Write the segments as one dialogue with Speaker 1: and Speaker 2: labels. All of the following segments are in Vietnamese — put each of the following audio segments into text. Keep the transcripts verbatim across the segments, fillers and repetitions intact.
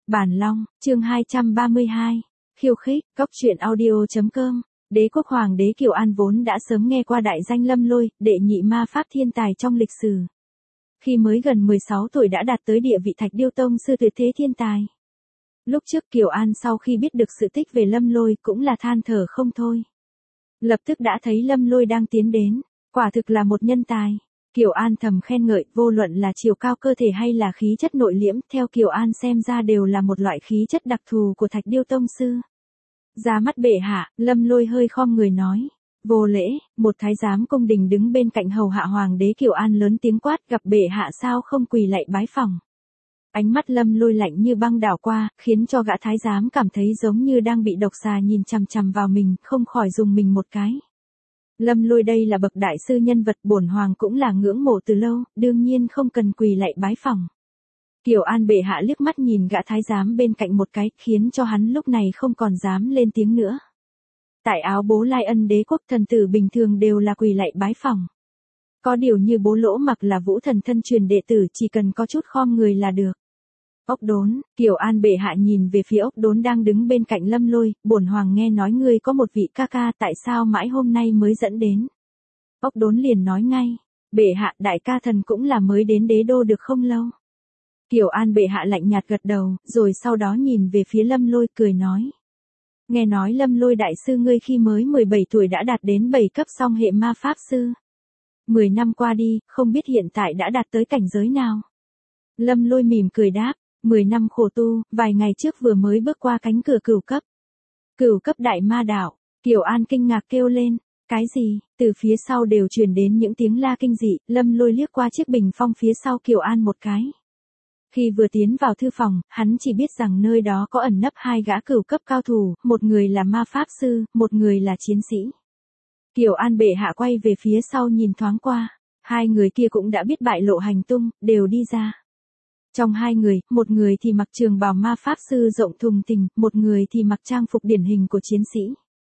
Speaker 1: Bản Long, chương hai trăm ba mươi hai. Khiêu khích, cóc truyện audio.com. Đế quốc hoàng đế Kiều An vốn đã sớm nghe qua đại danh Lâm Lôi, đệ nhị ma pháp thiên tài trong lịch sử. Khi mới gần mười sáu tuổi đã đạt tới địa vị Thạch Điêu Tông sư tuyệt thế thiên tài. Lúc trước Kiều An sau khi biết được sự tích về Lâm Lôi cũng là than thở không thôi. Lập tức đã thấy Lâm Lôi đang tiến đến, quả thực là một nhân tài. Kiều An thầm khen ngợi, vô luận là chiều cao cơ thể hay là khí chất nội liễm, theo Kiều An xem ra đều là một loại khí chất đặc thù của Thạch Điêu Tông sư. Ra mắt bệ hạ, Lâm Lôi hơi khom người nói. Vô lễ, một thái giám cung đình đứng bên cạnh hầu hạ hoàng đế Kiều An lớn tiếng quát, gặp bệ hạ sao không quỳ lạy bái phỏng. Ánh mắt Lâm Lôi lạnh như băng đảo qua, khiến cho gã thái giám cảm thấy giống như đang bị độc xà nhìn chằm chằm vào mình, không khỏi dùng mình một cái. Lâm Lôi đây là bậc đại sư nhân vật, bổn hoàng cũng là ngưỡng mộ từ lâu, đương nhiên không cần quỳ lạy bái phỏng. Kiều An bệ hạ liếc mắt nhìn gã thái giám bên cạnh một cái, khiến cho hắn lúc này không còn dám lên tiếng nữa. Tại áo bố Lai Ân đế quốc, thần tử bình thường đều là quỳ lạy bái phỏng. Có điều như bố Lỗ Mặc là vũ thần thân truyền đệ tử, chỉ cần có chút khom người là được. Ốc Đốn, Kiều An bệ hạ nhìn về phía Ốc Đốn đang đứng bên cạnh Lâm Lôi, bổn hoàng nghe nói ngươi có một vị ca ca, tại sao mãi hôm nay mới dẫn đến. Ốc Đốn liền nói ngay, bệ hạ, đại ca thần cũng là mới đến đế đô được không lâu. Kiều An bệ hạ lạnh nhạt gật đầu, rồi sau đó nhìn về phía Lâm Lôi cười nói. Nghe nói Lâm Lôi đại sư ngươi khi mới mười bảy tuổi đã đạt đến bảy cấp song hệ ma pháp sư. mười năm qua đi, không biết hiện tại đã đạt tới cảnh giới nào. Lâm Lôi mỉm cười đáp, mười năm khổ tu, vài ngày trước vừa mới bước qua cánh cửa cửu cấp. Cửu cấp đại ma đạo, Kiều An kinh ngạc kêu lên, cái gì, từ phía sau đều truyền đến những tiếng la kinh dị, Lâm Lôi liếc qua chiếc bình phong phía sau Kiều An một cái. Khi vừa tiến vào thư phòng, hắn chỉ biết rằng nơi đó có ẩn nấp hai gã cửu cấp cao thủ, một người là ma pháp sư, một người là chiến sĩ. Kiều An bệ hạ quay về phía sau nhìn thoáng qua, hai người kia cũng đã biết bại lộ hành tung, đều đi ra. Trong hai người, một người thì mặc trường bào ma pháp sư rộng thùng thình, một người thì mặc trang phục điển hình của chiến sĩ.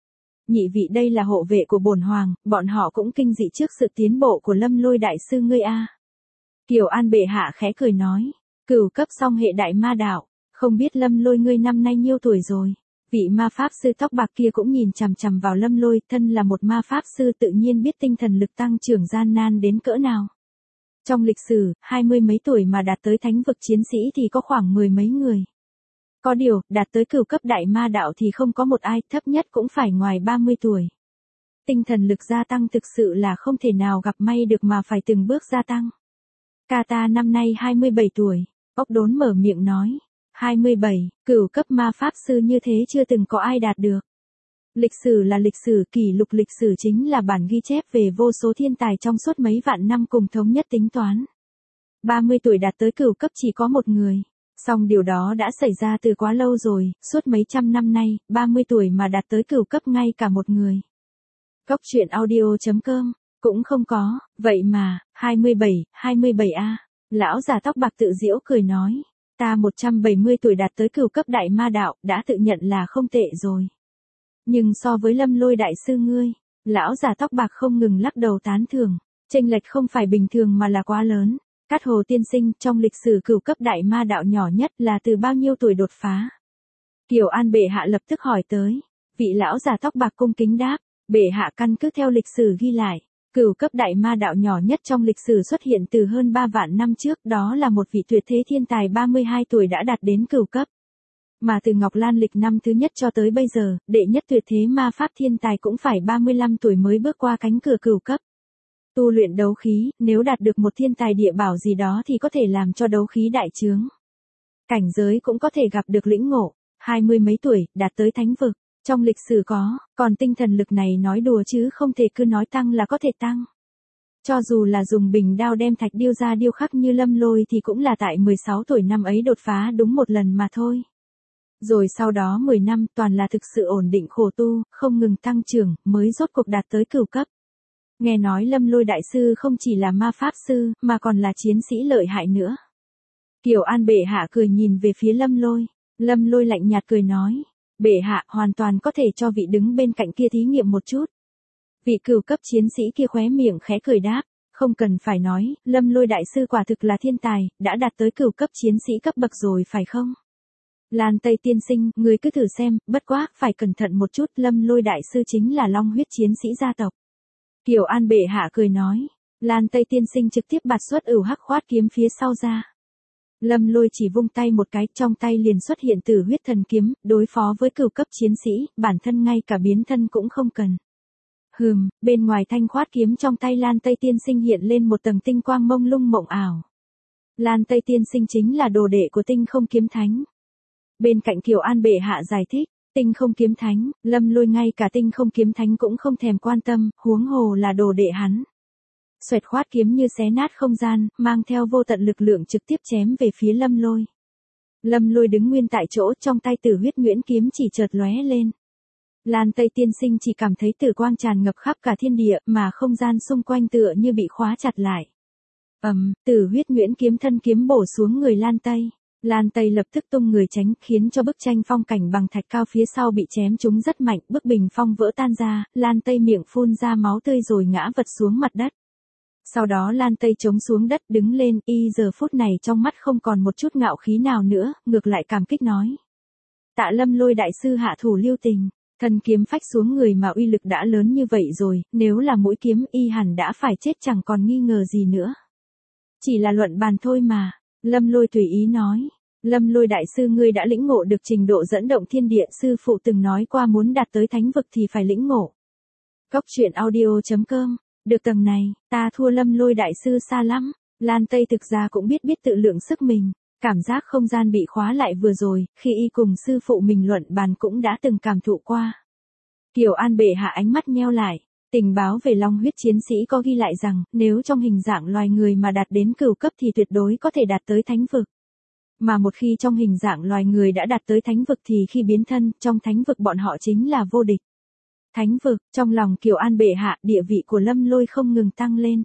Speaker 1: Nhị vị đây là hộ vệ của bổn hoàng, bọn họ cũng kinh dị trước sự tiến bộ của Lâm Lôi đại sư ngươi a. Kiều An bệ hạ khẽ cười nói, cửu cấp song hệ đại ma đạo, không biết Lâm Lôi ngươi năm nay nhiêu tuổi rồi. Vị ma pháp sư tóc bạc kia cũng nhìn chằm chằm vào Lâm Lôi, thân là một ma pháp sư tự nhiên biết tinh thần lực tăng trưởng gian nan đến cỡ nào. Trong lịch sử, hai mươi mấy tuổi mà đạt tới thánh vực chiến sĩ thì có khoảng mười mấy người. Có điều, đạt tới cửu cấp đại ma đạo thì không có một ai, thấp nhất cũng phải ngoài ba mươi tuổi. Tinh thần lực gia tăng thực sự là không thể nào gặp may được mà phải từng bước gia tăng. Ca ta năm nay hai mươi bảy tuổi, Ốc Đốn mở miệng nói. hai mươi bảy, cửu cấp ma pháp sư như thế chưa từng có ai đạt được. Lịch sử là lịch sử, kỷ lục lịch sử chính là bản ghi chép về vô số thiên tài trong suốt mấy vạn năm cùng thống nhất tính toán. ba mươi tuổi đạt tới cửu cấp chỉ có một người. Song điều đó đã xảy ra từ quá lâu rồi, suốt mấy trăm năm nay, ba mươi tuổi mà đạt tới cửu cấp ngay cả một người. Cóc truyện audio.com, cũng không có, vậy mà, hai mươi bảy, hai mươi bảy a. Lão già tóc bạc tự giễu cười nói. Ta một trăm bảy mươi tuổi đạt tới cửu cấp đại ma đạo, đã tự nhận là không tệ rồi. Nhưng so với Lâm Lôi đại sư ngươi, lão già tóc bạc không ngừng lắc đầu tán thưởng, chênh lệch không phải bình thường mà là quá lớn. Cát Hồ tiên sinh, trong lịch sử cửu cấp đại ma đạo nhỏ nhất là từ bao nhiêu tuổi đột phá? Kiều An bệ hạ lập tức hỏi tới. Vị lão già tóc bạc cung kính đáp, bệ hạ căn cứ theo lịch sử ghi lại. Cửu cấp đại ma đạo nhỏ nhất trong lịch sử xuất hiện từ hơn ba vạn năm trước, đó là một vị tuyệt thế thiên tài ba mươi hai tuổi đã đạt đến cửu cấp. Mà từ Ngọc Lan lịch năm thứ nhất cho tới bây giờ, đệ nhất tuyệt thế ma pháp thiên tài cũng phải ba mươi lăm tuổi mới bước qua cánh cửa cửu cấp. Tu luyện đấu khí, nếu đạt được một thiên tài địa bảo gì đó thì có thể làm cho đấu khí đại trướng. Cảnh giới cũng có thể gặp được lĩnh ngộ, hai mươi mấy tuổi, đạt tới thánh vực. Trong lịch sử có, còn tinh thần lực này nói đùa chứ không thể cứ nói tăng là có thể tăng. Cho dù là dùng bình đao đem thạch điêu ra điêu khắc như Lâm Lôi thì cũng là tại mười sáu tuổi năm ấy đột phá đúng một lần mà thôi. Rồi sau đó mười năm toàn là thực sự ổn định khổ tu, không ngừng tăng trưởng, mới rốt cuộc đạt tới cửu cấp. Nghe nói Lâm Lôi đại sư không chỉ là ma pháp sư, mà còn là chiến sĩ lợi hại nữa. Kiều An bệ hạ cười nhìn về phía Lâm Lôi, Lâm Lôi lạnh nhạt cười nói. Bệ hạ hoàn toàn có thể cho vị đứng bên cạnh kia thí nghiệm một chút. Vị cửu cấp chiến sĩ kia khóe miệng khẽ cười đáp, không cần phải nói, Lâm Lôi đại sư quả thực là thiên tài, đã đạt tới cửu cấp chiến sĩ cấp bậc rồi phải không? Lan Tây tiên sinh, người cứ thử xem, bất quá, phải cẩn thận một chút, Lâm Lôi đại sư chính là long huyết chiến sĩ gia tộc. Kiều An bệ hạ cười nói. Lan Tây tiên sinh trực tiếp bạt xuất ửu hắc khoát kiếm phía sau ra. Lâm Lôi chỉ vung tay một cái, trong tay liền xuất hiện Tử huyết thần kiếm, đối phó với cửu cấp chiến sĩ, bản thân ngay cả biến thân cũng không cần. Hừm, bên ngoài thanh khoát kiếm trong tay Lan Tây tiên sinh hiện lên một tầng tinh quang mông lung mộng ảo. Lan Tây tiên sinh chính là đồ đệ của Tinh Không Kiếm Thánh. Bên cạnh Kiều An bệ hạ giải thích, Tinh Không Kiếm Thánh, Lâm Lôi ngay cả Tinh Không Kiếm Thánh cũng không thèm quan tâm, huống hồ là đồ đệ hắn. Xoẹt khoát kiếm như xé nát không gian, mang theo vô tận lực lượng trực tiếp chém về phía Lâm Lôi. Lâm Lôi đứng nguyên tại chỗ, trong tay Tử huyết nhuyễn kiếm chỉ chợt lóe lên. Lan Tây tiên sinh chỉ cảm thấy tử quang tràn ngập khắp cả thiên địa, mà không gian xung quanh tựa như bị khóa chặt lại. Ầm, um, Tử huyết nhuyễn kiếm thân kiếm bổ xuống người Lan Tây. Lan Tây lập tức tung người tránh, khiến cho bức tranh phong cảnh bằng thạch cao phía sau bị chém trúng rất mạnh, bức bình phong vỡ tan ra, Lan Tây miệng phun ra máu tươi rồi ngã vật xuống mặt đất. Sau đó Lan Tây chống xuống đất đứng lên, y giờ phút này trong mắt không còn một chút ngạo khí nào nữa, ngược lại cảm kích nói. Tạ Lâm Lôi đại sư hạ thủ lưu tình, thân kiếm phách xuống người mà uy lực đã lớn như vậy rồi, nếu là mũi kiếm y hẳn đã phải chết chẳng còn nghi ngờ gì nữa. Chỉ là luận bàn thôi mà, Lâm Lôi tùy ý nói. Lâm Lôi đại sư ngươi đã lĩnh ngộ được trình độ dẫn động thiên địa, sư phụ từng nói qua muốn đạt tới thánh vực thì phải lĩnh ngộ. Cốc truyện audio chấm com. Được tầng này, ta thua Lâm Lôi đại sư xa lắm. Lan Tây thực ra cũng biết biết tự lượng sức mình. Cảm giác không gian bị khóa lại vừa rồi, khi y cùng sư phụ mình luận bàn cũng đã từng cảm thụ qua. Kiều An bệ hạ ánh mắt nheo lại. Tình báo về long huyết chiến sĩ có ghi lại rằng, nếu trong hình dạng loài người mà đạt đến cửu cấp thì tuyệt đối có thể đạt tới thánh vực. Mà một khi trong hình dạng loài người đã đạt tới thánh vực thì khi biến thân, trong thánh vực bọn họ chính là vô địch. Thánh vực, trong lòng Kiều An bệ hạ, địa vị của Lâm Lôi không ngừng tăng lên.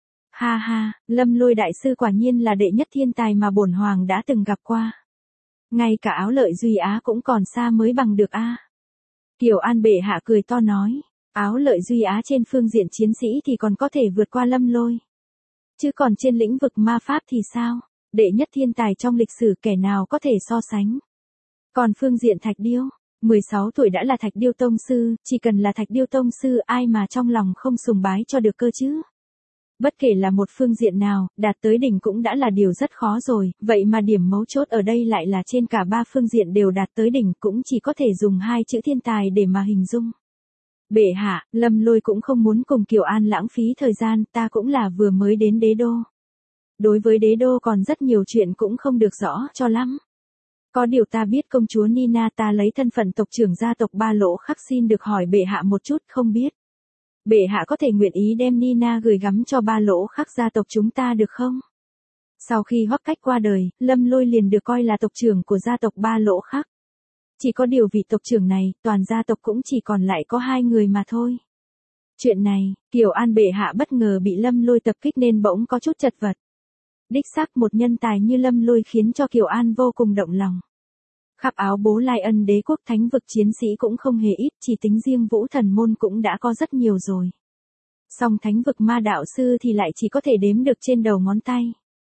Speaker 1: Ha ha, Lâm Lôi đại sư quả nhiên là đệ nhất thiên tài mà bổn hoàng đã từng gặp qua. Ngay cả Áo Lợi Duy Á cũng còn xa mới bằng được a. Kiều An bệ hạ cười to nói, Áo Lợi Duy Á trên phương diện chiến sĩ thì còn có thể vượt qua Lâm Lôi. Chứ còn trên lĩnh vực ma pháp thì sao? Đệ nhất thiên tài trong lịch sử kẻ nào có thể so sánh. Còn phương diện Thạch Điêu, mười sáu tuổi đã là Thạch Điêu tông sư, chỉ cần là Thạch Điêu tông sư ai mà trong lòng không sùng bái cho được cơ chứ. Bất kể là một phương diện nào, đạt tới đỉnh cũng đã là điều rất khó rồi, vậy mà điểm mấu chốt ở đây lại là trên cả ba phương diện đều đạt tới đỉnh, cũng chỉ có thể dùng hai chữ thiên tài để mà hình dung. Bệ hạ, Lâm Lôi cũng không muốn cùng Kiều An lãng phí thời gian, ta cũng là vừa mới đến đế đô. Đối với đế đô còn rất nhiều chuyện cũng không được rõ cho lắm. Có điều ta biết công chúa Nina, ta lấy thân phận tộc trưởng gia tộc Ba Lỗ Khắc xin được hỏi bệ hạ một chút, không biết. Bệ hạ có thể nguyện ý đem Nina gửi gắm cho Ba Lỗ Khắc gia tộc chúng ta được không? Sau khi Hoắc Cách qua đời, Lâm Lôi liền được coi là tộc trưởng của gia tộc Ba Lỗ Khắc. Chỉ có điều vị tộc trưởng này, toàn gia tộc cũng chỉ còn lại có hai người mà thôi. Chuyện này, Kiều An bệ hạ bất ngờ bị Lâm Lôi tập kích nên bỗng có chút chật vật. Đích xác một nhân tài như Lâm Lôi khiến cho Kiều An vô cùng động lòng. Khắp áo bố Lai Ân đế quốc thánh vực chiến sĩ cũng không hề ít, chỉ tính riêng Vũ Thần môn cũng đã có rất nhiều rồi. Song thánh vực ma đạo sư thì lại chỉ có thể đếm được trên đầu ngón tay.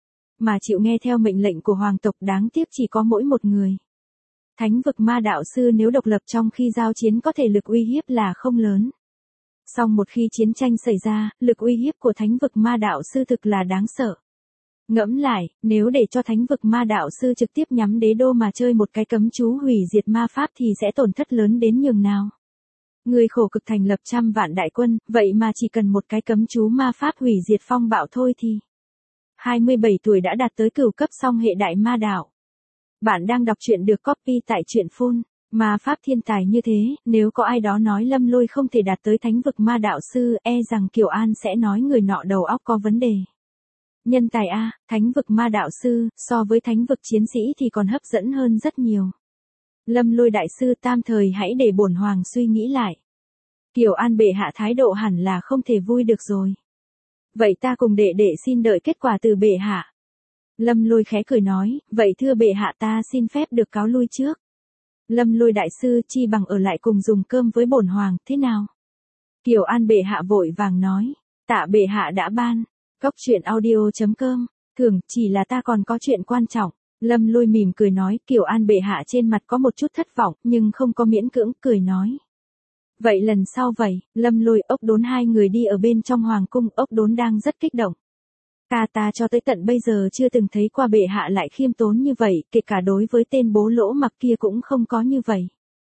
Speaker 1: Mà chịu nghe theo mệnh lệnh của hoàng tộc đáng tiếc chỉ có mỗi một người. Thánh vực ma đạo sư nếu độc lập trong khi giao chiến có thể lực uy hiếp là không lớn. Song một khi chiến tranh xảy ra, lực uy hiếp của thánh vực ma đạo sư thực là đáng sợ. Ngẫm lại, nếu để cho thánh vực ma đạo sư trực tiếp nhắm đế đô mà chơi một cái cấm chú hủy diệt ma pháp thì sẽ tổn thất lớn đến nhường nào. Người khổ cực thành lập trăm vạn đại quân, vậy mà chỉ cần một cái cấm chú ma pháp hủy diệt phong bạo thôi thì. hai mươi bảy tuổi đã đạt tới cửu cấp song hệ đại ma đạo. Bạn đang đọc truyện được copy tại truyện phun. Ma pháp thiên tài như thế, nếu có ai đó nói Lâm Lôi không thể đạt tới thánh vực ma đạo sư, e rằng Kiều An sẽ nói người nọ đầu óc có vấn đề. Nhân tài A, thánh vực ma đạo sư, so với thánh vực chiến sĩ thì còn hấp dẫn hơn rất nhiều. Lâm Lôi đại sư tam thời hãy để bổn hoàng suy nghĩ lại. Kiều An bệ hạ thái độ hẳn là không thể vui được rồi. Vậy ta cùng đệ đệ xin đợi kết quả từ bệ hạ. Lâm Lôi khẽ cười nói, vậy thưa bệ hạ ta xin phép được cáo lui trước. Lâm Lôi đại sư chi bằng ở lại cùng dùng cơm với bổn hoàng, thế nào? Kiều An bệ hạ vội vàng nói, tạ bệ hạ đã ban. Cốc truyện audio chấm com, thường chỉ là ta còn có chuyện quan trọng. Lâm Lôi mỉm cười nói, Kiều An bệ hạ trên mặt có một chút thất vọng, nhưng không có miễn cưỡng, cười nói. Vậy lần sau vậy, Lâm Lôi, Ốc Đốn hai người đi ở bên trong hoàng cung, Ốc Đốn đang rất kích động. Ca ta cho tới tận bây giờ chưa từng thấy qua bệ hạ lại khiêm tốn như vậy, kể cả đối với tên bố lỗ mặc kia cũng không có như vậy.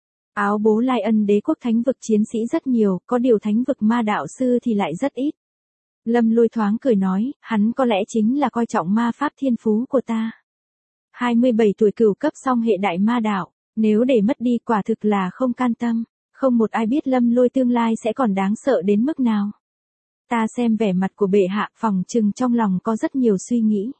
Speaker 1: Áo bố Lai Ân đế quốc thánh vực chiến sĩ rất nhiều, có điều thánh vực ma đạo sư thì lại rất ít. Lâm Lôi thoáng cười nói, hắn có lẽ chính là coi trọng ma pháp thiên phú của ta. hai mươi bảy tuổi cửu cấp song hệ đại ma đạo, nếu để mất đi quả thực là không can tâm, không một ai biết Lâm Lôi tương lai sẽ còn đáng sợ đến mức nào. Ta xem vẻ mặt của bệ hạ, phòng chừng trong lòng có rất nhiều suy nghĩ.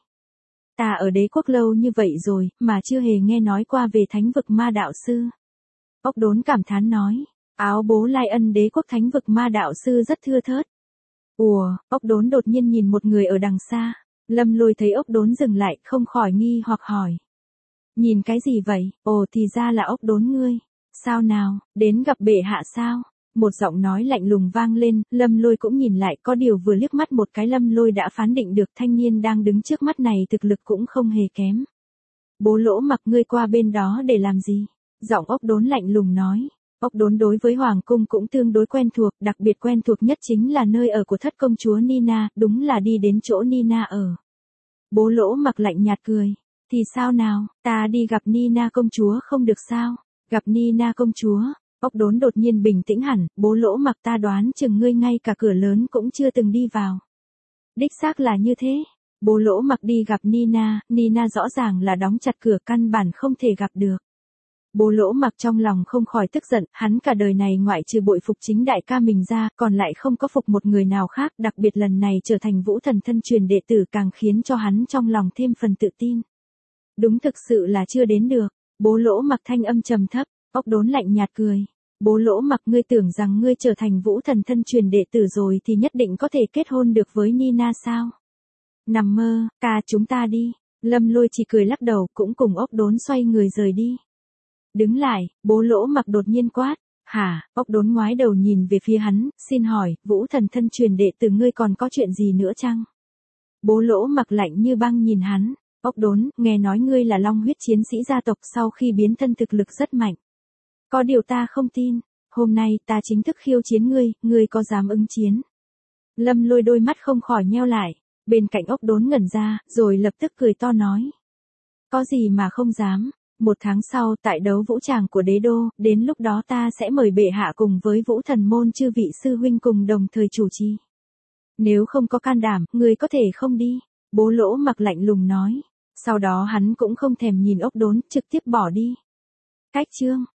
Speaker 1: Ta ở đế quốc lâu như vậy rồi, mà chưa hề nghe nói qua về thánh vực ma đạo sư. Ốc Đốn cảm thán nói, áo bố Lai Ân đế quốc thánh vực ma đạo sư rất thưa thớt. Ủa, Ốc Đốn đột nhiên nhìn một người ở đằng xa. Lâm Lôi thấy Ốc Đốn dừng lại, không khỏi nghi hoặc hỏi. Nhìn cái gì vậy? Ồ, thì ra là Ốc Đốn ngươi. Sao nào, đến gặp bệ hạ sao? Một giọng nói lạnh lùng vang lên, Lâm Lôi cũng nhìn lại, có điều vừa liếc mắt một cái Lâm Lôi đã phán định được thanh niên đang đứng trước mắt này thực lực cũng không hề kém. Bố Lỗ Mặc, ngươi qua bên đó để làm gì? Giọng Ốc Đốn lạnh lùng nói. Ốc Đốn đối với hoàng cung cũng tương đối quen thuộc, đặc biệt quen thuộc nhất chính là nơi ở của thất công chúa Nina, đúng là đi đến chỗ Nina ở. Bố Lỗ Mặc lạnh nhạt cười. Thì sao nào, ta đi gặp Nina công chúa không được sao? Gặp Nina công chúa? Ốc Đốn đột nhiên bình tĩnh hẳn, bố Lỗ Mặc, ta đoán chừng ngươi ngay cả cửa lớn cũng chưa từng đi vào. Đích xác là như thế. Bố Lỗ Mặc đi gặp Nina, Nina rõ ràng là đóng chặt cửa, căn bản không thể gặp được. Bố Lỗ Mặc trong lòng không khỏi tức giận, hắn cả đời này ngoại trừ bội phục chính đại ca mình ra, còn lại không có phục một người nào khác, đặc biệt lần này trở thành Vũ Thần thân truyền đệ tử càng khiến cho hắn trong lòng thêm phần tự tin. Đúng thực sự là chưa đến được. Bố Lỗ Mặc thanh âm trầm thấp. Ốc Đốn lạnh nhạt cười. Bố Lỗ Mặc, ngươi tưởng rằng ngươi trở thành Vũ Thần thân truyền đệ tử rồi thì nhất định có thể kết hôn được với Nina sao? Nằm mơ, ca, chúng ta đi. Lâm Lôi chỉ cười lắc đầu, cũng cùng Ốc Đốn xoay người rời đi. Đứng lại, bố Lỗ Mặc đột nhiên quát. Hả? Ốc Đốn ngoái đầu nhìn về phía hắn, xin hỏi, Vũ Thần thân truyền đệ tử ngươi còn có chuyện gì nữa chăng? Bố Lỗ Mặc lạnh như băng nhìn hắn. Ốc Đốn, nghe nói ngươi là long huyết chiến sĩ gia tộc sau khi biến thân thực lực rất mạnh. Có điều ta không tin, hôm nay ta chính thức khiêu chiến ngươi, ngươi có dám ứng chiến? Lâm Lôi đôi mắt không khỏi nheo lại, bên cạnh Ốc Đốn ngẩn ra, rồi lập tức cười to nói. Có gì mà không dám, một tháng sau tại đấu vũ tràng của đế đô, đến lúc đó ta sẽ mời bệ hạ cùng với Vũ Thần môn chư vị sư huynh cùng đồng thời chủ trì. Nếu không có can đảm, ngươi có thể không đi, bố Lỗ Mặc lạnh lùng nói. Sau đó hắn cũng không thèm nhìn Ốc Đốn, trực tiếp bỏ đi. Cách chương